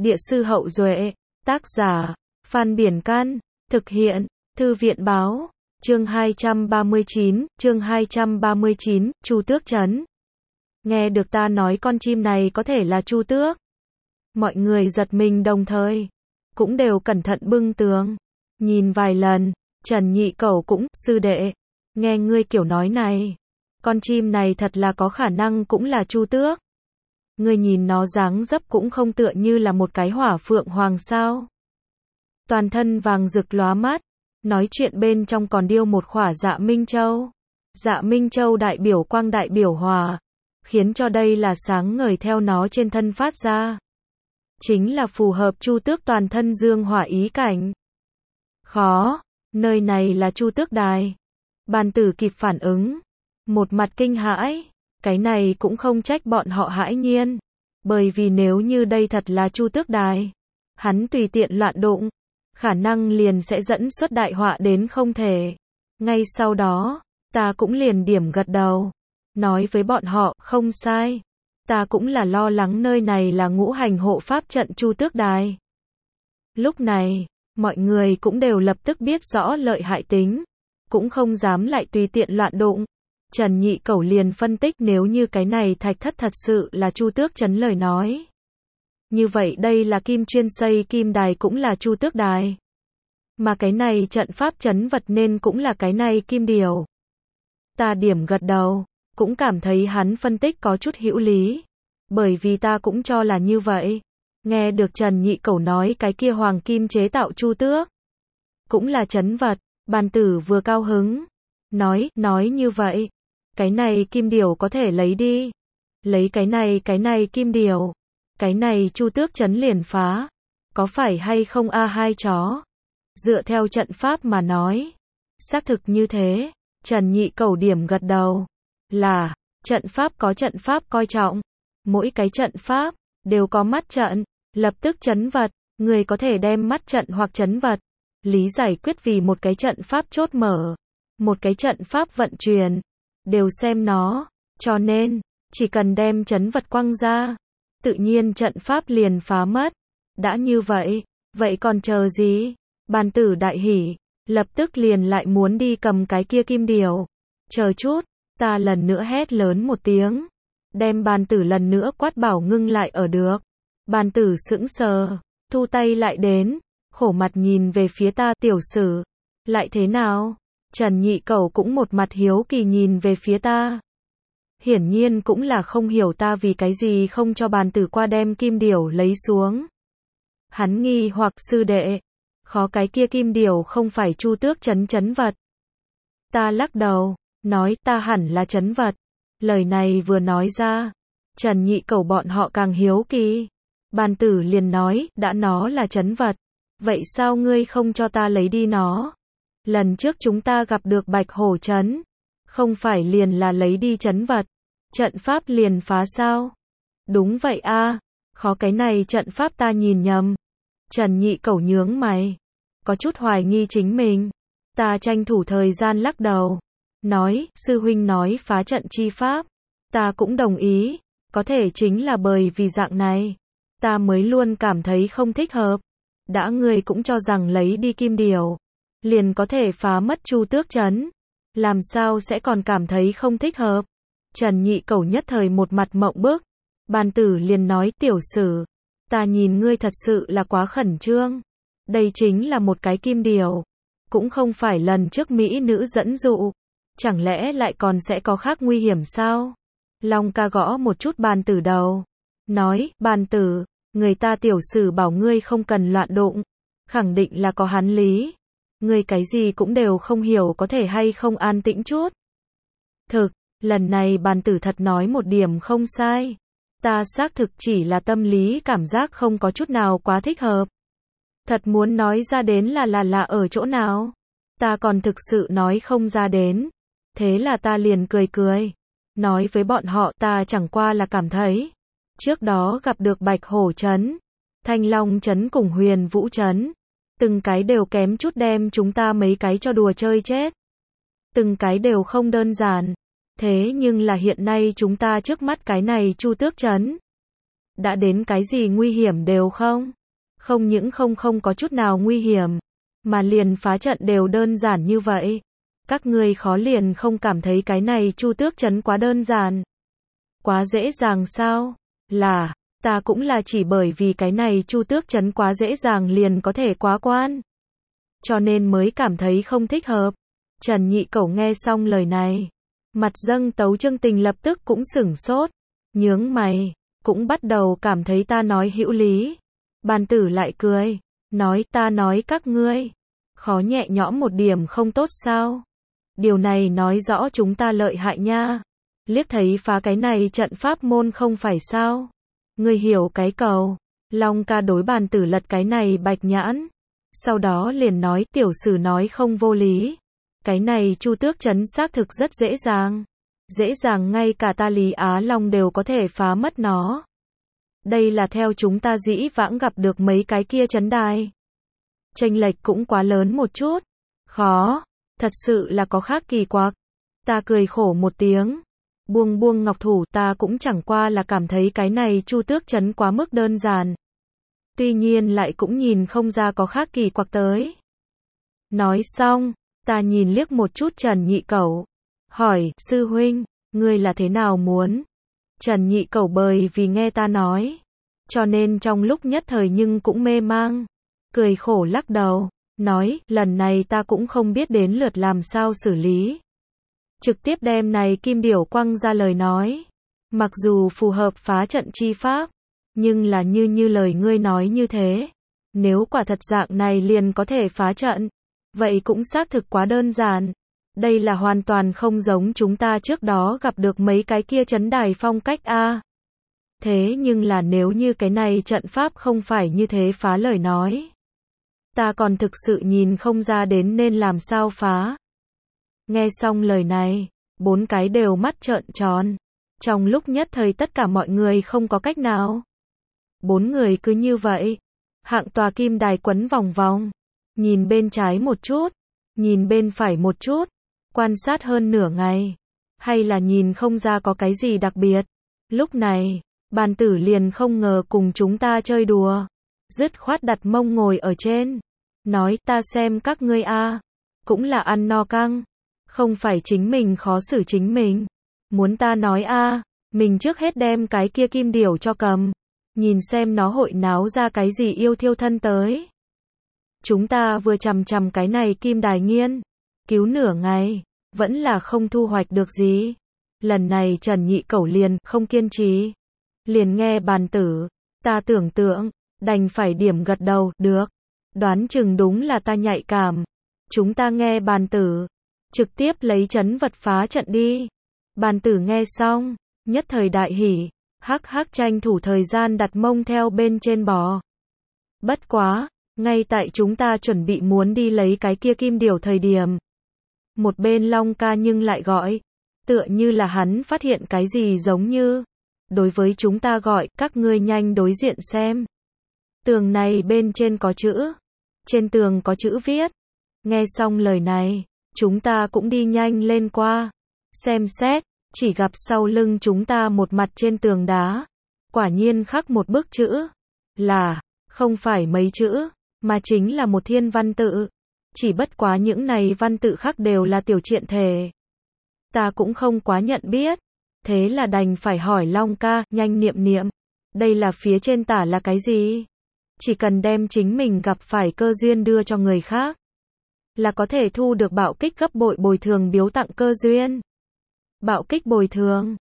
Địa sư Hậu Duệ, tác giả, Phan Biển Can, thực hiện, Thư viện Báo, chương 239, Chu Tước Trấn. Nghe được ta nói con chim này có thể là Chu Tước. Mọi người giật mình đồng thời, cũng đều cẩn thận bưng tường, nhìn vài lần, Trần Nhị Cẩu cũng, sư đệ, nghe ngươi kiểu nói này, con chim này thật là có khả năng cũng là Chu Tước. Ngươi nhìn nó dáng dấp cũng không tựa như là một cái hỏa phượng hoàng sao. Toàn thân vàng rực lóa mắt, nói chuyện bên trong còn điêu một khỏa Dạ Minh Châu. Dạ Minh Châu đại biểu quang đại biểu hòa, khiến cho đây là sáng ngời theo nó trên thân phát ra. Chính là phù hợp Chu Tước toàn thân dương hỏa ý cảnh. Khó, nơi này là Chu Tước đài. Bàn tử kịp phản ứng, một mặt kinh hãi, cái này cũng không trách bọn họ hãi nhiên, bởi vì nếu như đây thật là Chu Tước đài, hắn tùy tiện loạn đụng, khả năng liền sẽ dẫn xuất đại họa đến không thể. Ngay sau đó, ta cũng liền điểm gật đầu, nói với bọn họ, không sai, ta cũng là lo lắng nơi này là ngũ hành hộ pháp trận Chu Tước đài. Lúc này, mọi người cũng đều lập tức biết rõ lợi hại tính, cũng không dám lại tùy tiện loạn đụng. Trần Nhị Cẩu liền phân tích nếu như cái này thạch thất thật sự là Chu Tước Trấn lời nói. Như vậy đây là kim chuyên xây kim đài cũng là Chu Tước đài. Mà cái này trận pháp trấn vật nên cũng là cái này kim điều. Ta điểm gật đầu, cũng cảm thấy hắn phân tích có chút hữu lý. Bởi vì ta cũng cho là như vậy. Nghe được Trần Nhị Cẩu nói cái kia hoàng kim chế tạo Chu Tước cũng là trấn vật, bàn tử vừa cao hứng. Nói như vậy, cái này kim điều có thể lấy đi. Lấy cái này kim điều. Cái này Chu Tước Trấn liền phá. Có phải hay không a hai chó? Dựa theo trận pháp mà nói. Xác thực như thế. Trần Nhị Cẩu điểm gật đầu. Là, trận pháp có trận pháp coi trọng. Mỗi cái trận pháp, đều có mắt trận. Lập tức trấn vật, người có thể đem mắt trận hoặc trấn vật. Lý giải quyết vì một cái trận pháp chốt mở. Một cái trận pháp vận chuyển. Đều xem nó. Cho nên, chỉ cần đem trấn vật quăng ra. Tự nhiên trận pháp liền phá mất. Đã như vậy, vậy còn chờ gì? Bàn tử đại hỉ, lập tức liền lại muốn đi cầm cái kia kim điều. Chờ chút, ta lần nữa hét lớn một tiếng. Đem bàn tử lần nữa quát bảo ngưng lại ở được. Bàn tử sững sờ, thu tay lại đến, khổ mặt nhìn về phía ta tiểu sử. Lại thế nào? Trần Nhị Cẩu cũng một mặt hiếu kỳ nhìn về phía ta. Hiển nhiên cũng là không hiểu ta vì cái gì không cho bàn tử qua đem kim điểu lấy xuống. Hắn nghi hoặc sư đệ, khó cái kia kim điểu không phải Chu Tước trấn vật. Ta lắc đầu, nói ta hẳn là trấn vật. Lời này vừa nói ra, Trần Nhị Cẩu bọn họ càng hiếu kỳ. Bàn tử liền nói, đã nó là trấn vật, vậy sao ngươi không cho ta lấy đi nó? Lần trước chúng ta gặp được Bạch Hổ Trấn, không phải liền là lấy đi trấn vật, trận pháp liền phá sao? Đúng vậy a, khó cái này trận pháp ta nhìn nhầm. Trần Nhị Cẩu nhướng mày, có chút hoài nghi chính mình. Ta tranh thủ thời gian lắc đầu, nói, sư huynh nói phá trận chi pháp, ta cũng đồng ý, có thể chính là bởi vì dạng này, ta mới luôn cảm thấy không thích hợp. Đã ngươi cũng cho rằng lấy đi kim điều, liền có thể phá mất Chu Tước Trấn, làm sao sẽ còn cảm thấy không thích hợp? Trần Nhị Cẩu nhất thời một mặt mộng bức. Bàn tử liền nói tiểu sử, ta nhìn ngươi thật sự là quá khẩn trương. Đây chính là một cái kim điều, cũng không phải lần trước mỹ nữ dẫn dụ, chẳng lẽ lại còn sẽ có khác nguy hiểm sao? Long ca gõ một chút bàn tử đầu, nói, bàn tử, người ta tiểu sử bảo ngươi không cần loạn đụng, khẳng định là có hắn lý. Ngươi cái gì cũng đều không hiểu có thể hay không an tĩnh chút. Thực, lần này bàn tử thật nói một điểm không sai. Ta xác thực chỉ là tâm lý cảm giác không có chút nào quá thích hợp. Thật muốn nói ra đến là ở chỗ nào. Ta còn thực sự nói không ra đến. Thế là ta liền cười. Nói với bọn họ ta chẳng qua là cảm thấy. Trước đó gặp được Bạch Hổ Trấn, Thanh Long Trấn cùng Huyền Vũ Trấn. Từng cái đều kém chút đem chúng ta mấy cái cho đùa chơi chết. Từng cái đều không đơn giản. Thế nhưng là hiện nay chúng ta trước mắt cái này Chu Tước Trấn. Đã đến cái gì nguy hiểm đều không? Không những không có chút nào nguy hiểm, mà liền phá trận đều đơn giản như vậy. Các ngươi khó liền không cảm thấy cái này Chu Tước Trấn quá đơn giản? Quá dễ dàng sao? Là, ta cũng là chỉ bởi vì cái này Chu Tước Trấn quá dễ dàng liền có thể quá quan. Cho nên mới cảm thấy không thích hợp. Trần Nhị Cẩu nghe xong lời này, mặt dâng tấu Trương Tình lập tức cũng sửng sốt, nhướng mày, cũng bắt đầu cảm thấy ta nói hữu lý. Bàn tử lại cười, nói ta nói các ngươi, khó nhẹ nhõm một điểm không tốt sao? Điều này nói rõ chúng ta lợi hại nha. Liếc thấy phá cái này trận pháp môn không phải sao? Ngươi hiểu cái cầu. Long ca đối bàn tử lật cái này bạch nhãn. Sau đó liền nói tiểu sử nói không vô lý. Cái này Chu Tước Trấn xác thực rất dễ dàng. Dễ dàng ngay cả ta Lý Á Long đều có thể phá mất nó. Đây là theo chúng ta dĩ vãng gặp được mấy cái kia trấn đài. Chênh lệch cũng quá lớn một chút. Khó, thật sự là có khác kỳ quặc. Ta cười khổ một tiếng. Buông ngọc thủ, ta cũng chẳng qua là cảm thấy cái này Chu Tước Trấn quá mức đơn giản. Tuy nhiên lại cũng nhìn không ra có khác kỳ quặc tới. Nói xong, ta nhìn liếc một chút Trần Nhị Cẩu. Hỏi, sư huynh, ngươi là thế nào muốn? Trần Nhị Cẩu bởi vì nghe ta nói, cho nên trong lúc nhất thời nhưng cũng mê mang. Cười khổ lắc đầu, nói, lần này ta cũng không biết đến lượt làm sao xử lý. Trực tiếp đem này kim điểu quăng ra lời nói. Mặc dù phù hợp phá trận chi pháp, nhưng là như lời ngươi nói như thế. Nếu quả thật dạng này liền có thể phá trận, vậy cũng xác thực quá đơn giản. Đây là hoàn toàn không giống chúng ta trước đó gặp được mấy cái kia trấn đài phong cách a. Thế nhưng là nếu như cái này trận pháp không phải như thế phá lời nói, ta còn thực sự nhìn không ra đến nên làm sao phá. Nghe xong lời này, bốn cái đều mắt trợn tròn. Trong lúc nhất thời tất cả mọi người không có cách nào. Bốn người cứ như vậy, hạng tòa kim đài quấn vòng vòng, nhìn bên trái một chút, nhìn bên phải một chút, quan sát hơn nửa ngày, hay là nhìn không ra có cái gì đặc biệt. Lúc này, bàn tử liền không ngờ cùng chúng ta chơi đùa, dứt khoát đặt mông ngồi ở trên, nói ta xem các ngươi a, cũng là ăn no căng, không phải chính mình khó xử chính mình, muốn ta nói a, mình trước hết đem cái kia kim điểu cho cầm, nhìn xem nó hội náo ra cái gì yêu thiêu thân tới. Chúng ta vừa chằm chằm cái này kim đài nghiên cứu nửa ngày, vẫn là không thu hoạch được gì. Lần này Trần Nhị Cẩu liền không kiên trì, liền nghe bàn tử, ta tưởng tượng, đành phải điểm gật đầu, được, đoán chừng đúng là ta nhạy cảm. Chúng ta nghe bàn tử, trực tiếp lấy trấn vật phá trận đi. Bàn tử nghe xong, nhất thời đại hỉ, hắc tranh thủ thời gian đặt mông theo bên trên bò. Bất quá, ngay tại chúng ta chuẩn bị muốn đi lấy cái kia kim điểu thời điểm, một bên Long ca nhưng lại gọi, tựa như là hắn phát hiện cái gì giống như, đối với chúng ta gọi, các ngươi nhanh đối diện xem. Tường này bên trên có chữ, trên tường có chữ viết. Nghe xong lời này, chúng ta cũng đi nhanh lên qua, xem xét, chỉ gặp sau lưng chúng ta một mặt trên tường đá, quả nhiên khắc một bức chữ, là, không phải mấy chữ, mà chính là một thiên văn tự. Chỉ bất quá những này văn tự khắc đều là tiểu triện thể. Ta cũng không quá nhận biết, thế là đành phải hỏi Long ca, nhanh niệm, đây là phía trên tả là cái gì? Chỉ cần đem chính mình gặp phải cơ duyên đưa cho người khác, là có thể thu được bạo kích gấp bội bồi thường biếu tặng cơ duyên. Bạo kích bồi thường,